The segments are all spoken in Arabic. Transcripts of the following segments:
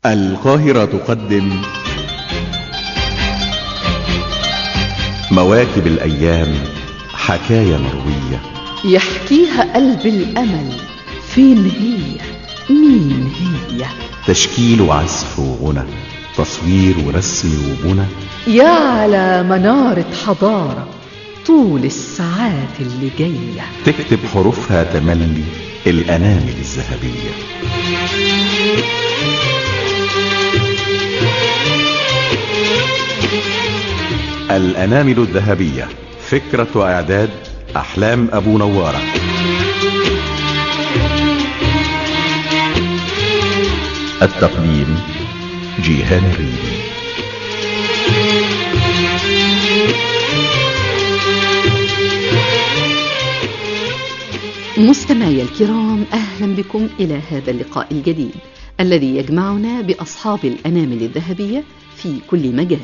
القاهرة تقدم مواكب الأيام، حكاية مروية يحكيها قلب الأمل. فين هي؟ مين هي؟ تشكيل وعزف وغنى، تصوير ورسم وبنى، يا على منارة حضارة طول الساعات اللي جاية تكتب حروفها تملي الأنامل الذهبية. الأنامل الذهبية، فكرة وإعداد أحلام أبو نوارة. التقديم جيهان الريدي. مستمعي الكرام، أهلا بكم إلى هذا اللقاء الجديد الذي يجمعنا بأصحاب الأنامل الذهبية في كل مجال.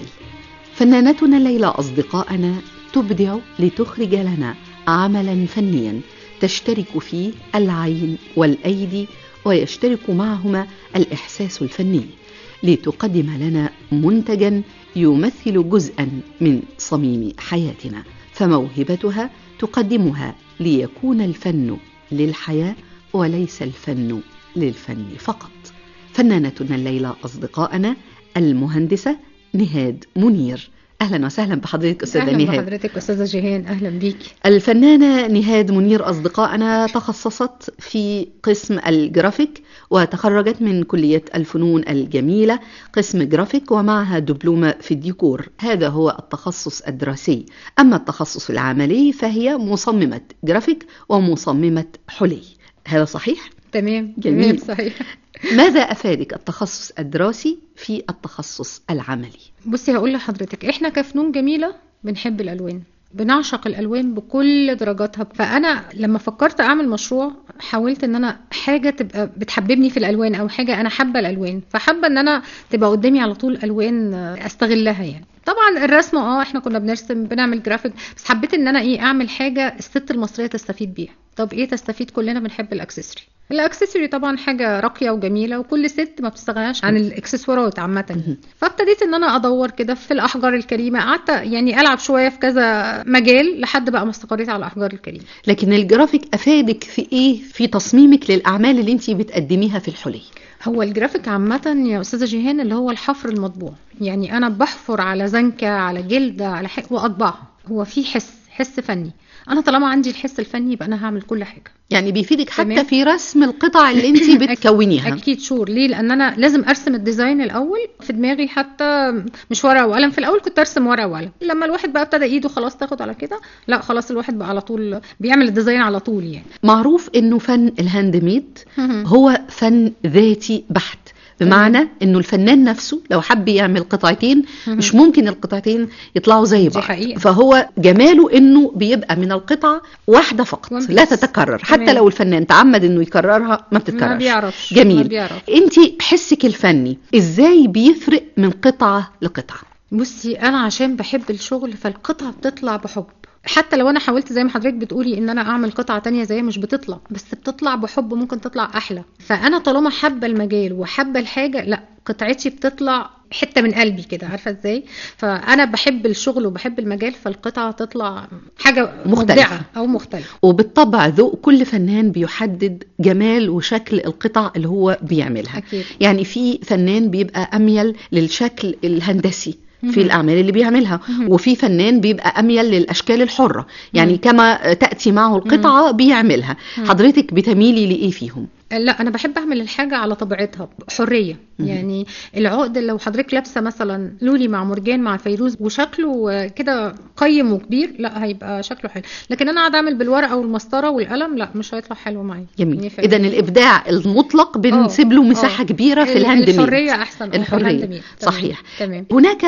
فنانتنا الليلة أصدقائنا تبدع لتخرج لنا عملا فنيا تشترك فيه العين والأيدي ويشترك معهما الإحساس الفني، لتقدم لنا منتجا يمثل جزءا من صميم حياتنا. فموهبتها تقدمها ليكون الفن للحياة وليس الفن للفن فقط. فنانتنا الليلة أصدقائنا المهندسة نهاد منير. أهلا وسهلا بحضرتك أستاذة نهاد. أهلا بحضرتك أستاذة جيهان، أهلا بيك. الفنانة نهاد منير أصدقائنا تخصصت في قسم الجرافيك وتخرجت من كلية الفنون الجميلة قسم جرافيك ومعها دبلومة في الديكور. هذا هو التخصص الدراسي. أما التخصص العملي فهي مصممة جرافيك ومصممة حلي. هذا صحيح؟ تمام. جميل. تمام صحيح. ماذا أفادك التخصص الدراسي في التخصص العملي؟ بصي هقول لحضرتك، احنا كفنون جميلة بنحب الألوان، بنعشق الألوان بكل درجاتها. فأنا لما فكرت أعمل مشروع حاولت ان انا حاجة تبقى بتحببني في الألوان او حاجة انا حابة الألوان، فحابة ان انا تبقى قدامي على طول ألوان استغلها. يعني طبعا الرسم احنا كنا بنرسم بنعمل جرافيك، بس حبيت ان انا اعمل حاجة الست المصرية تستفيد بيها. طب ايه تستفيد؟ كلنا بنحب الاكسسوري. الاكسسوري طبعا حاجة راقية وجميلة وكل ست ما بتستغناش عن الاكسسوارات عامة. فابتديت ان انا ادور كده في الاحجار الكريمة، قعدت يعني العب شوية في كذا مجال لحد بقى ما استقريت على الاحجار الكريمة. لكن الجرافيك افادك في ايه في تصميمك للاعمال اللي انت بتقدميها في الحلي؟ هو الجرافيك عامة يا أستاذة جيهان اللي هو الحفر المطبوع، يعني أنا بحفر على زنكة على جلدة على وأطبعها. هو في حس فني. أنا طالما عندي الحس الفني يبقى أنا هعمل كل حاجة. يعني بيفيدك حتى تمام. في رسم القطع اللي انت بتكونيها. أكيد شور. ليه؟ لأن أنا لازم أرسم الديزاين الأول في دماغي، حتى مش ورقة وقلم. في الأول كنت أرسم ورقة وقلم، لما الواحد بقى ابتدى إيده خلاص تاخد على كده، لا خلاص الواحد بقى على طول بيعمل الديزاين على طول. يعني معروف إنه فن الهاند ميد هو فن ذاتي بحت، بمعنى انه الفنان نفسه لو حب يعمل قطعتين مش ممكن القطعتين يطلعوا زي بعض. فهو جماله انه بيبقى من القطعة واحدة فقط لا تتكرر. حتى لو الفنان تعمد انه يكررها ما بتتكررش. ما بيعرفش. جميل. انتي حسك الفني ازاي بيفرق من قطعة لقطعة؟ بصي انا عشان بحب الشغل فالقطعة بتطلع بحب. حتى لو انا حاولت زي ما حضرتك بتقولي ان انا اعمل قطعة تانية زي مش بتطلع، بس بتطلع بحب، ممكن تطلع احلى. فانا طالما حابة المجال وحابة الحاجة، لا قطعتي بتطلع حتة من قلبي كده، عارفة ازاي؟ فانا بحب الشغل وبحب المجال، فالقطعة تطلع حاجة مبدعة او مختلفة. وبالطبع ذوق كل فنان بيحدد جمال وشكل القطع اللي هو بيعملها. أكيد. يعني في فنان بيبقى اميل للشكل الهندسي في الأعمال اللي بيعملها، وفي فنان بيبقى أميل للأشكال الحرة، يعني كما تأتي معه القطعة بيعملها. حضرتك بتميلي لإيه فيهم؟ لا انا بحب اعمل الحاجه على طبيعتها حريه. يعني العقد لو حضرتك لابسه مثلا لولي مع مرجان مع فيروز وشكله كده قيم وكبير، لا هيبقى شكله حلو. لكن انا قاعده اعمل بالورقه والمسطره والقلم، لا مش هيطلع حلو معايا. جميل. اذا الابداع المطلق بنسيب له مساحه كبيره في الهاند ميد. الحريه احسن. الحريه صحيح. تمام. هناك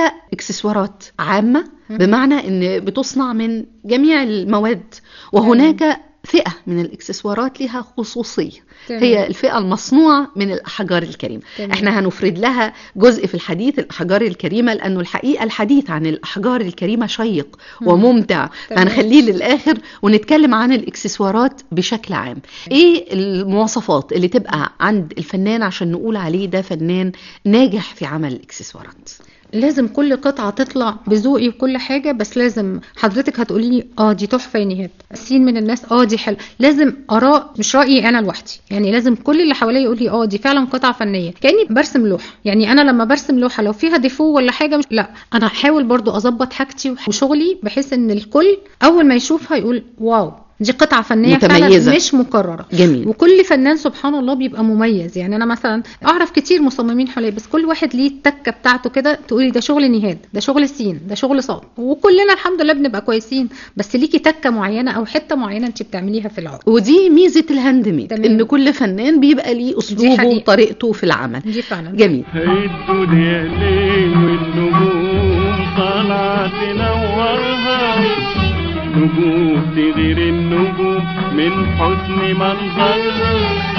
اكسسوارات عامه بمعنى ان بتصنع من جميع المواد، وهناك فئة من الإكسسوارات لها خصوصية. تمام. هي الفئة المصنوعة من الأحجار الكريمة. تمام. احنا هنفرد لها جزء في الحديث الأحجار الكريمة، لأنه الحقيقة الحديث عن الأحجار الكريمة شيق وممتع، تمام. فهنخليه للآخر ونتكلم عن الإكسسوارات بشكل عام. ايه المواصفات اللي تبقى عند الفنان عشان نقول عليه ده فنان ناجح في عمل الإكسسوارات؟ لازم كل قطعة تطلع بذوقي وكل حاجة، بس لازم حضرتك هتقولي لي دي تحفة يا نهاد، سين من الناس دي حلو. لازم آراء، مش رأيي أنا لوحدي، يعني لازم كل اللي حواليا يقول لي دي فعلا قطعة فنية، كأني برسم لوحة. يعني أنا لما برسم لوحة لو فيها ديفو ولا حاجة لا، أنا هحاول برضو أظبط حاجتي وشغلي بحيث إن الكل أول ما يشوفها يقول واو دي قطعة فنية متميزة فعلا مش مكررة. جميل. وكل فنان سبحان الله بيبقى مميز. يعني أنا مثلا أعرف كتير مصممين حلي، بس كل واحد ليه التكة بتاعته كده، تقولي ده شغل نهاد، ده شغل سين، ده شغل صاد، وكلنا الحمد لله بنبقى كويسين، بس ليكي تكة معينة أو حتة معينة أنت بتعمليها في العقد. ودي ميزة الهاند ميد، تمام. إن كل فنان بيبقى ليه أسلوبه وطريقته في العمل. دي فعلا جميل. الدنيا ليل والنجوم طالعة تنورها، نجوم تغير النجوم من حسن منظرها،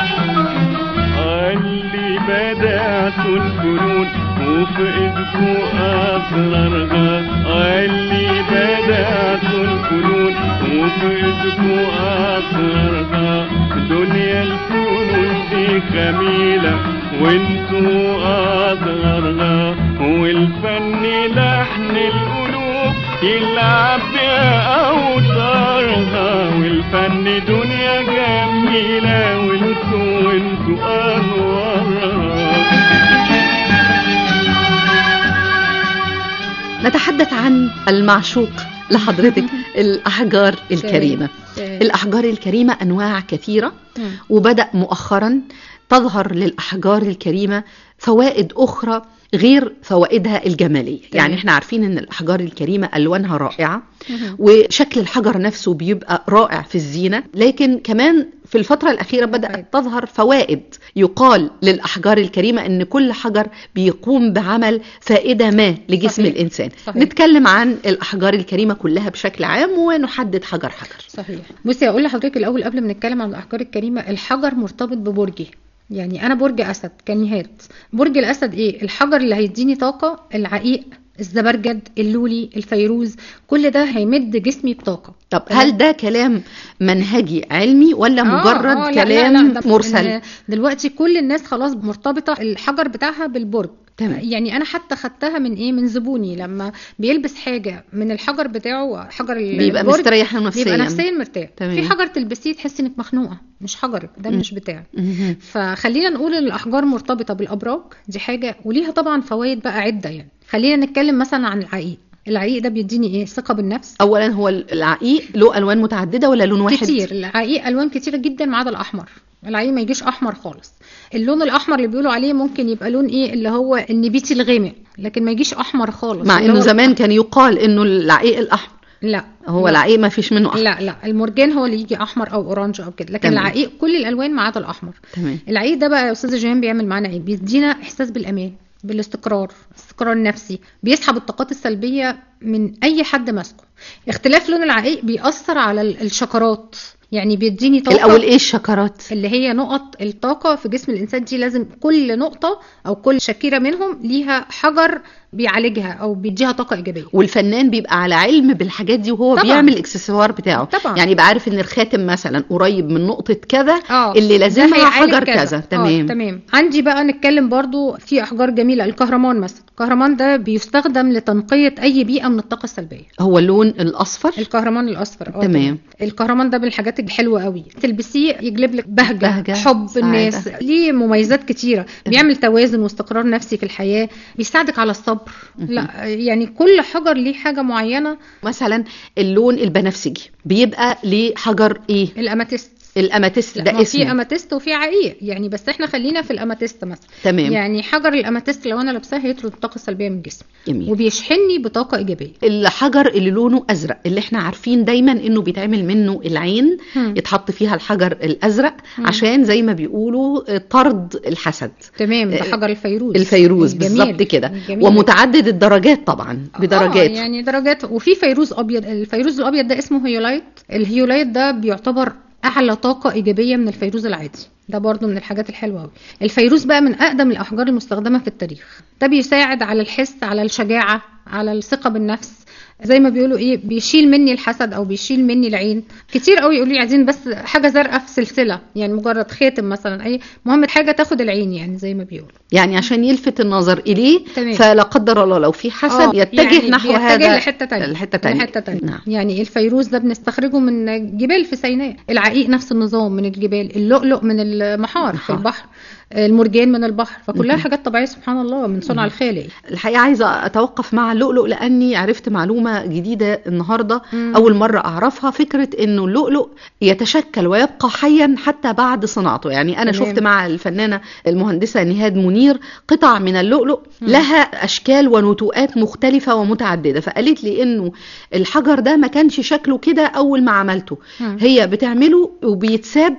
اللي بدأت الفنون وفي ايدكو اسرارها، اللي بدأت الفنون وفي ايدكو اسرارها، دنيا الفنون دي جميلة وانتو اصغرها، والفن لحن القلوب يلعب بأوتارها، والفن دنيا جميلة وانتو أنوارها. نتحدث عن المعشوق لحضرتك الأحجار الكريمة. الأحجار الكريمة أنواع كثيرة، وبدأ مؤخرا تظهر للأحجار الكريمة فوائد أخرى غير فوائدها الجمالية. يعني احنا عارفين ان الأحجار الكريمة ألوانها رائعة، وشكل الحجر نفسه بيبقى رائع في الزينة، لكن كمان في الفترة الأخيرة بدأت تظهر فوائد يقال للأحجار الكريمة ان كل حجر بيقوم بعمل فائدة ما لجسم صحيح. الإنسان. صحيح. نتكلم عن الأحجار الكريمة كلها بشكل عام ونحدد حجر حجر. صحيح. بصي أقول لحضرتك الأول قبل ما نتكلم عن الأحجار الكريمة، الحجر مرتبط ببرجي. يعني أنا برج أسد كنهاد، برج الأسد إيه؟ الحجر اللي هيديني طاقة، العقيق، الزبرجد، اللولي، الفيروز، كل ده هيمد جسمي بطاقة. طب هل ده كلام منهجي علمي ولا مجرد كلام لا مرسل؟ دلوقتي كل الناس خلاص مرتبطة الحجر بتاعها بالبرج. تمام. يعني انا حتى خدتها من زبوني لما بيلبس حاجه من الحجر بتاعه، حجر بيبقى مستريح نفسيا، بيبقى نفسيا مرتاح. تمام. في حجر تلبسيه تحسي انك مخنوقه، مش حجرك ده مش بتاعك. فخلينا نقول ان الاحجار مرتبطه بالابراج، دي حاجه وليها طبعا فوائد بقى عده. يعني خلينا نتكلم مثلا عن العقيق. العقيق ده بيديني ايه؟ ثقه بالنفس. اولا هو العقيق له الوان متعدده ولا لون واحد؟ كتير. العقيق الوان كتيره جدا ما عدا الاحمر. العقيق ما يجيش احمر خالص. اللون الاحمر اللي بيقولوا عليه ممكن يبقى لون ايه اللي هو النبيتي الغامق، لكن ما يجيش احمر خالص. مع انه زمان كان يقال انه العقيق الاحمر. لا هو العقيق ما فيش منه احمر. لا المرجان هو اللي يجي احمر او اورانج او كده، لكن تمام. العقيق كل الالوان ما عدا الاحمر. تمام. العقيق ده بقى يا استاذه جيهان بيعمل معانا ايه؟ بيدينا احساس بالامان، بالاستقرار، استقرار نفسي، بيسحب الطاقات السلبيه من اي حد ماسكه. اختلاف لون العقيق بيأثر على الشكرات، يعني بيديني طاقه. الاول ايه الشكرات؟ اللي هي نقط الطاقه في جسم الانسان دي، لازم كل نقطه او كل شكيره منهم ليها حجر بيعالجها او بيديها طاقه ايجابيه. والفنان بيبقى على علم بالحاجات دي وهو طبعا. بيعمل الاكسسوار بتاعه. طبعا. يعني يبقى عارف ان الخاتم مثلا قريب من نقطه كذا اللي لازمها حجر كذا. تمام. تمام. عندي بقى نتكلم برضو في احجار جميله. الكهرمان مثلا، الكهرمان ده بيستخدم لتنقيه اي بيئه من الطاقه السلبيه. هو اللون الاصفر؟ الكهرمان الاصفر. تمام. الكهرمان ده من الحاجات الحلوه قوي، تلبسيه يجلب لك بهجه حب سعادة. الناس، ليه مميزات كتيره. بيعمل توازن واستقرار نفسي في الحياه، بيساعدك على الصبر. لا يعني كل حجر ليه حاجه معينه. مثلا اللون البنفسجي بيبقى ليه حجر ايه؟ الاماتيست. الاماتيست ده اسمه. في اماتيست وفي عقيق يعني، بس احنا خلينا في الاماتيست مثلا. تمام. يعني حجر الاماتيست لو انا لابساه هيطرد الطاقه السلبيه من جسمي. جميل. وبيشحنني بطاقه ايجابيه. الحجر اللي لونه ازرق اللي احنا عارفين دايما انه بيتعمل منه العين، يتحط فيها الحجر الازرق عشان زي ما بيقولوا طرد الحسد. تمام. ده حجر الفيروز. الفيروز بالظبط كده. ومتعدد الدرجات طبعا، بدرجات. يعني درجات. وفي فيروز ابيض. الفيروز الابيض ده اسمه هيولايت. الهيولايت ده بيعتبر اعلى طاقه ايجابيه من الفيروز العادي. ده برضو من الحاجات الحلوه قوي. الفيروز بقى من اقدم الاحجار المستخدمه في التاريخ. ده بيساعد على الحس، على الشجاعه، على الثقه بالنفس. زي ما بيقولوا ايه، بيشيل مني الحسد او بيشيل مني العين. كتير قوي يقولوا لي عايزين بس حاجه زرقاء في سلسله، يعني مجرد خاتم مثلا، اي مهم حاجه تاخد العين، يعني زي ما بيقولوا، يعني عشان يلفت النظر اليه. تمام. فلا قدر الله لو في حسد يتجه يعني نحو يتجه هذا لحته تانية. نعم. يعني الفيروز ده بنستخرجه من جبال في سيناء، العقيق نفس النظام من الجبال، اللؤلؤ من المحار في البحر، المرجان من البحر، فكلها حاجات طبيعيه سبحان الله من صنع الخالق. الحقيقه عايزه اتوقف مع اللؤلؤ لاني عرفت معلومه جديده النهارده. اول مره اعرفها، فكره انه اللؤلؤ يتشكل ويبقى حيا حتى بعد صناعته. يعني انا شفت مع الفنانه المهندسه نهاد منير قطع من اللؤلؤ لها اشكال ونتوءات مختلفه ومتعدده، فقالت لي انه الحجر ده ما كانش شكله كده اول ما عملته. هي بتعمله وبيتساب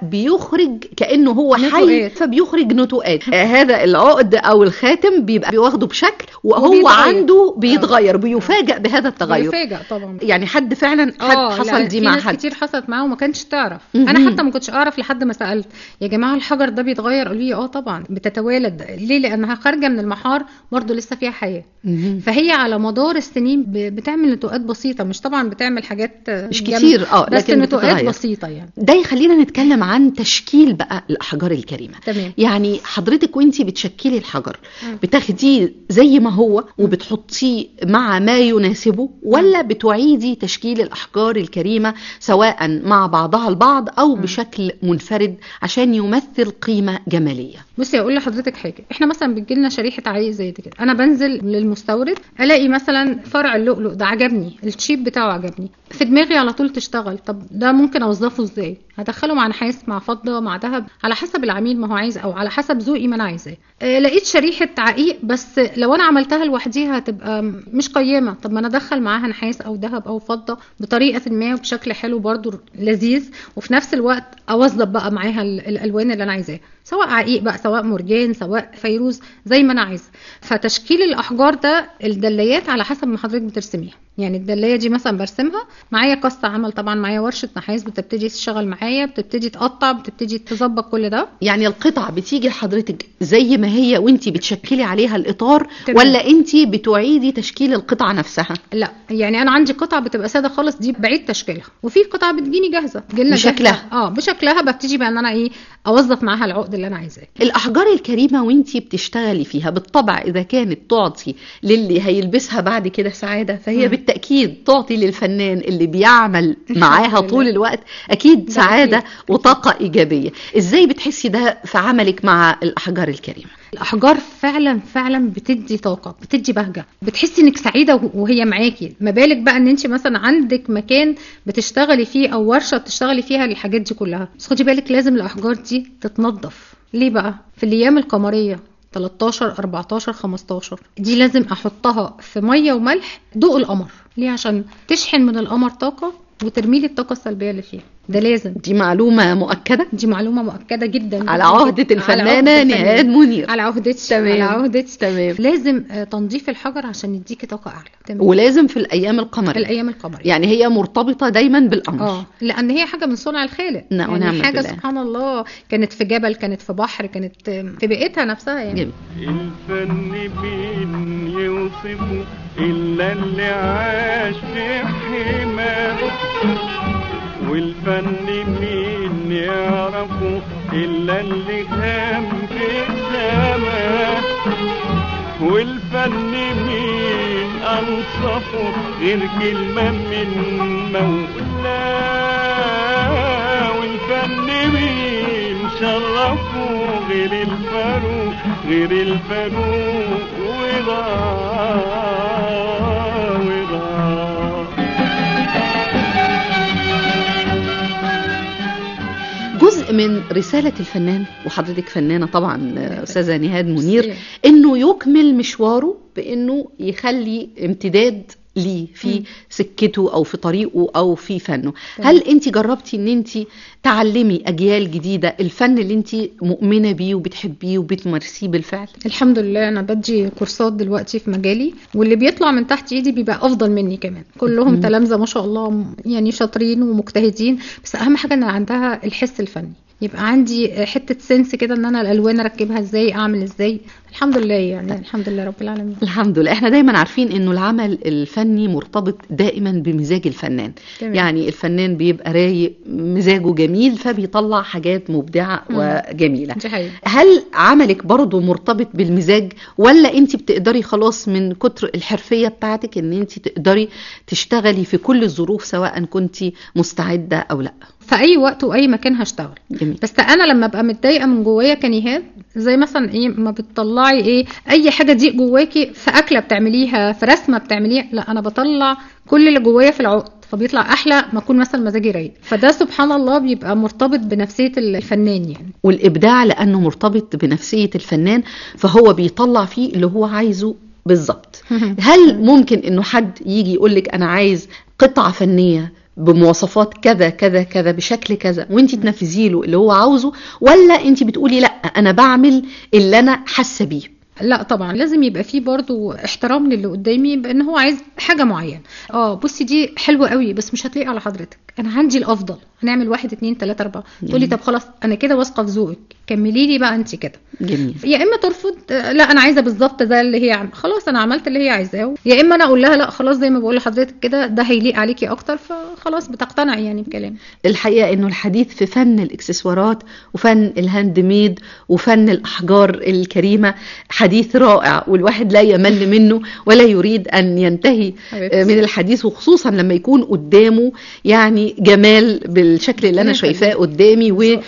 فبيخرج كانه هو حي، بيخرج نتوءات. هذا العقد او الخاتم بيبقى بياخده بشكل وهو عنده بيتغير، بيفاجئ بهذا التغير. بيفاجئ طبعا. يعني حد فعلا حصل دي مع حد كتير حصلت معاه وما كانش تعرف. انا حتى ما كنتش اعرف لحد ما سالت يا جماعه الحجر ده بيتغير، قالوا لي طبعا بتتوالد. ليه؟ لانها خارجه من المحار برضو لسه فيها حياه. فهي على مدار السنين بتعمل نتوءات بسيطه، مش طبعا بتعمل حاجات مش كتير بس نتوءات بسيطه. يعني ده يخلينا نتكلم عن تشكيل بقى الاحجار الكريمه. تمام. يعني حضرتك وانتي بتشكلي الحجر بتاخديه زي ما هو وبتحطيه مع ما يناسبه، ولا بتعيدي تشكيل الأحجار الكريمة سواء مع بعضها البعض أو بشكل منفرد عشان يمثل قيمة جمالية؟ بصي أقول لحضرتك حاجة، احنا مثلا بتجيلنا شريحة عقيق زي كده، أنا بنزل للمستورد ألاقي مثلا فرع اللؤلؤ ده عجبني، الشيب بتاعه عجبني، في دماغي على طول تشتغل. طب ده ممكن أوظفه ازاي؟ هدخله مع نحاس، مع فضة، مع ذهب، على حسب العميل ما هو عايز او على حسب ذوقي ما انا عايزاه. لقيت شريحة عقيق بس لو انا عملتها لوحديها هتبقى مش قيمة، طب ما انا ادخل معاها نحاس او ذهب او فضة بطريقة ما وبشكل حلو برضو لذيذ، وفي نفس الوقت اوظف بقى معاها الالوان اللي انا عايزاها، سواء عقيق بقى، سواء مرجان، سواء فيروز، زي ما انا عايزه. فتشكيل الاحجار ده الدلايات على حسب ما حضرتك بترسميها. يعني الدلايه دي مثلا برسمها معايا قص عمل، طبعا معايا ورشه نحاس بتبتدي تشتغل معايا، بتبتدي تقطع، بتبتدي تظبط كل ده. يعني القطعه بتيجي لحضرتك زي ما هي وانتي بتشكلي عليها الاطار، تمام. ولا انتي بتعيدي تشكيل القطعه نفسها؟ لا، يعني انا عندي قطعه بتبقى ساده خالص، دي بعيد تشكيلها، وفي قطعه بتجيني جاهزه تجيلنا بشكلها. بشكلها ببتدي بقى ان انا اوظف معاها العقد اللي انا عايزاه. الاحجار الكريمه وانتي بتشتغلي فيها بالطبع اذا كانت تعطي للي هيلبسها بعد كده سعاده، فهي بالتاكيد تعطي للفنان اللي بيعمل معاها طول الوقت اكيد سعاده أكيد. وطاقه ايجابيه. ازاي بتحسي ده في عملك مع الاحجار الكريمه؟ الاحجار فعلا فعلا بتدي طاقه، بتدي بهجه، بتحسي انك سعيده وهي معاكي. ما بالك بقى ان انت مثلا عندك مكان بتشتغلي فيه او ورشه بتشتغلي فيها الحاجات دي كلها، بس خدي بالك لازم الاحجار دي تتنظف. ليه بقى؟ في الايام القمريه 13 14 15 دي لازم احطها في ميه وملح ضوء القمر. ليه؟ عشان تشحن من القمر طاقه وترمي لي الطاقه السلبيه اللي فيها. ده لازم. دي معلومه مؤكده؟ دي معلومه مؤكده جدا على عهده الفنانه نهاد منير. على عهدتي. تمام. على عهدتي. تمام. لازم تنظيف الحجر عشان يديكي طاقه اعلى. تمام. ولازم في الايام القمريه. الايام القمريه يعني هي مرتبطه دايما بالقمر. لان هي حاجه من صنع الخالق. يعني حاجه سبحان الله، كانت في جبل، كانت في بحر، كانت في بيئتها نفسها. يعني الفن مين يوصفه الا اللي عاش في حماه، والفن مين يعرفه إلا اللي كان في السماء، والفن مين أنصفه غير كلمة من مولاه، والفن مين شرفه غير الفاروق، غير الفاروق جزء من رسالة الفنان، وحضرتك فنانة طبعا أستاذة نهاد منير، إنه يكمل مشواره بإنه يخلي امتداد ليه في سكته أو في طريقه أو في فنه. هل أنت جربتي أن أنت تعلمي أجيال جديدة الفن اللي أنت مؤمنة بيه وبتحبيه وبتمارسيه بالفعل؟ الحمد لله أنا بدي كورسات دلوقتي في مجالي، واللي بيطلع من تحت إيدي بيبقى أفضل مني كمان، كلهم تلامذة ما شاء الله، يعني شاطرين ومجتهدين، بس أهم حاجة أن عندها الحس الفني، يبقى عندي حتة سنس كده ان انا الالوان اركبها ازاي، اعمل ازاي. الحمد لله يعني، الحمد لله رب العالمين. الحمد لله. احنا دايما عارفين انه العمل الفني مرتبط دائما بمزاج الفنان. تمام. يعني الفنان بيبقى رايق، مزاجه جميل، فبيطلع حاجات مبدعة وجميلة. هل عملك برضو مرتبط بالمزاج، ولا انت بتقدري خلاص من كتر الحرفية بتاعتك ان انت تقدري تشتغلي في كل الظروف سواء كنت مستعدة او لا؟ في اي وقت واي مكان هشتغل. جميل. بس انا لما ابقى متضايقه من جوايا كنهاد، زي مثلا ايه ما بتطلعي ايه اي حاجه ضيق جواكي في اكله بتعمليها، في رسمه بتعمليها، لا انا بطلع كل اللي جوايا في العقد، فبيطلع احلى ما اكون مثلا مزاجي رايق. فده سبحان الله بيبقى مرتبط بنفسيه الفنان يعني. والابداع لانه مرتبط بنفسيه الفنان، فهو بيطلع فيه اللي هو عايزه بالظبط. هل ممكن انه حد يجي يقولك انا عايز قطعه فنيه بمواصفات كذا كذا كذا بشكل كذا وانتي تنفذي له اللي هو عاوزه، ولا انتي بتقولي لا انا بعمل اللي انا حاسه بيه؟ لا طبعا لازم يبقى فيه برضو احترام للي قدامي، بان هو عايز حاجه معينه. بصي دي حلوه قوي بس مش هتلاقي على حضرتك، انا عندي الافضل، هنعمل 1 2 3 4. تقولي طب خلاص انا كده واثقه في ذوقك، كملي لي بقى انت كده. جميل. يا اما ترفض، لا انا عايزه بالظبط زي اللي هي خلاص انا عملت اللي هي عايزاه، يا اما انا اقول لها لا خلاص زي ما بقول لحضرتك كده ده هيليق عليكي اكتر، فخلاص بتقتنعي يعني بكلام. الحقيقه انه الحديث في فن الاكسسوارات وفن الهاند ميد وفن الاحجار الكريمه حديث رائع، والواحد لا يمل منه ولا يريد ان ينتهي من الحديث، وخصوصا لما يكون قدامه يعني جمال بالشكل اللي انا شايفاه قدامي،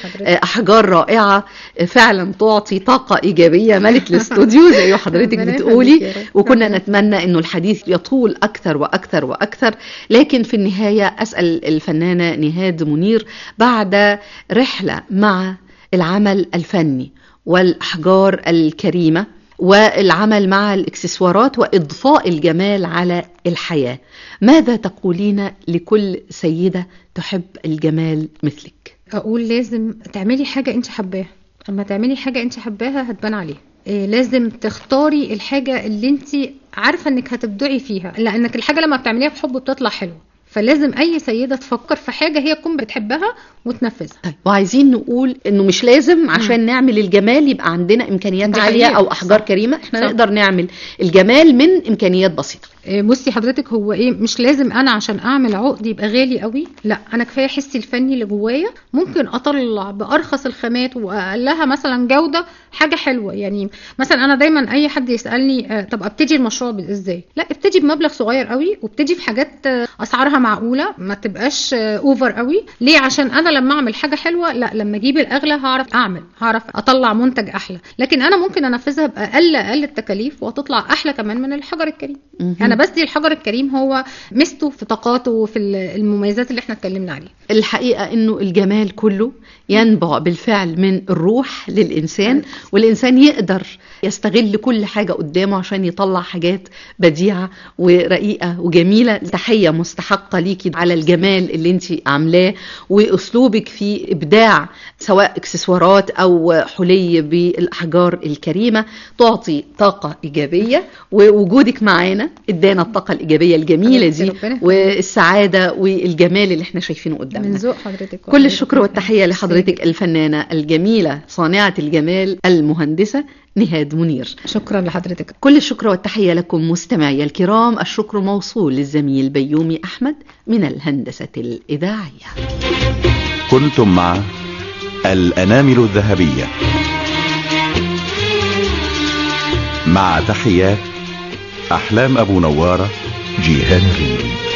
واحجار رائعه فعلا تعطي طاقه ايجابيه ملت الاستوديو زي ما حضرتك بتقولي. وكنا نتمنى انه الحديث يطول اكثر واكثر واكثر، لكن في النهايه اسال الفنانه نهاد منير بعد رحله مع العمل الفني والاحجار الكريمه والعمل مع الاكسسوارات واضفاء الجمال على الحياه، ماذا تقولين لكل سيده تحب الجمال مثلك؟ اقول لازم تعملي حاجه انت حباها، اما تعملي حاجه انت حباها هتبان عليها. لازم تختاري الحاجه اللي انت عارفه انك هتبدعي فيها، لانك الحاجه لما بتعمليها بحب بتطلع حلوه، فلازم اي سيده تفكر في حاجه هي تكون بتحبها وتنفذها. طيب وعايزين نقول انه مش لازم عشان نعمل الجمال يبقى عندنا امكانيات عاليه او احجار كريمه، احنا نقدر نعمل الجمال من امكانيات بسيطه. بصي حضرتك هو ايه، مش لازم انا عشان اعمل عقد يبقى غالي قوي، لا انا كفايه حسي الفني اللي جوايا، ممكن اطلع بارخص الخامات واقلها مثلا جوده حاجه حلوه. يعني مثلا انا دايما اي حد يسالني طب ابتدي المشروع ازاي، لا ابتدي بمبلغ صغير قوي وابتدي في حاجات اسعارها معقوله، ما تبقاش اوفر قوي. ليه؟ عشان انا لما اعمل حاجه حلوه، لا لما اجيب الاغلى هعرف اطلع منتج احلى، لكن انا ممكن انفذها باقل التكاليف وتطلع احلى كمان من الحجر الكريم. انا بس دي الحجر الكريم هو ميزته في طاقاته وفي المميزات اللي احنا اتكلمنا عليها. الحقيقه انه الجمال كله ينبع بالفعل من الروح للانسان، والانسان يقدر يستغل كل حاجه قدامه عشان يطلع حاجات بديعه ورقيقه وجميله. تحيه مستحقه ليكي على الجمال اللي انت عاملاه واسلوبك في ابداع سواء اكسسوارات او حلي بالاحجار الكريمه، تعطي طاقه ايجابيه، ووجودك معانا ادانا الطاقه الايجابيه الجميله دي والسعاده والجمال اللي احنا شايفينه قدامنا. من ذوق حضرتك. كل الشكر والتحيه لحضرتك الفنانه الجميله صانعه الجمال المهندسه نهاد منير. شكرا لحضرتك. كل الشكر والتحيه لكم مستمعي الكرام. الشكر موصول للزميل بيومي احمد من الهندسه الاذاعيه. كنتم مع الأنامل الذهبية مع تحيات أحلام أبو نوارة، جيهان الريدي.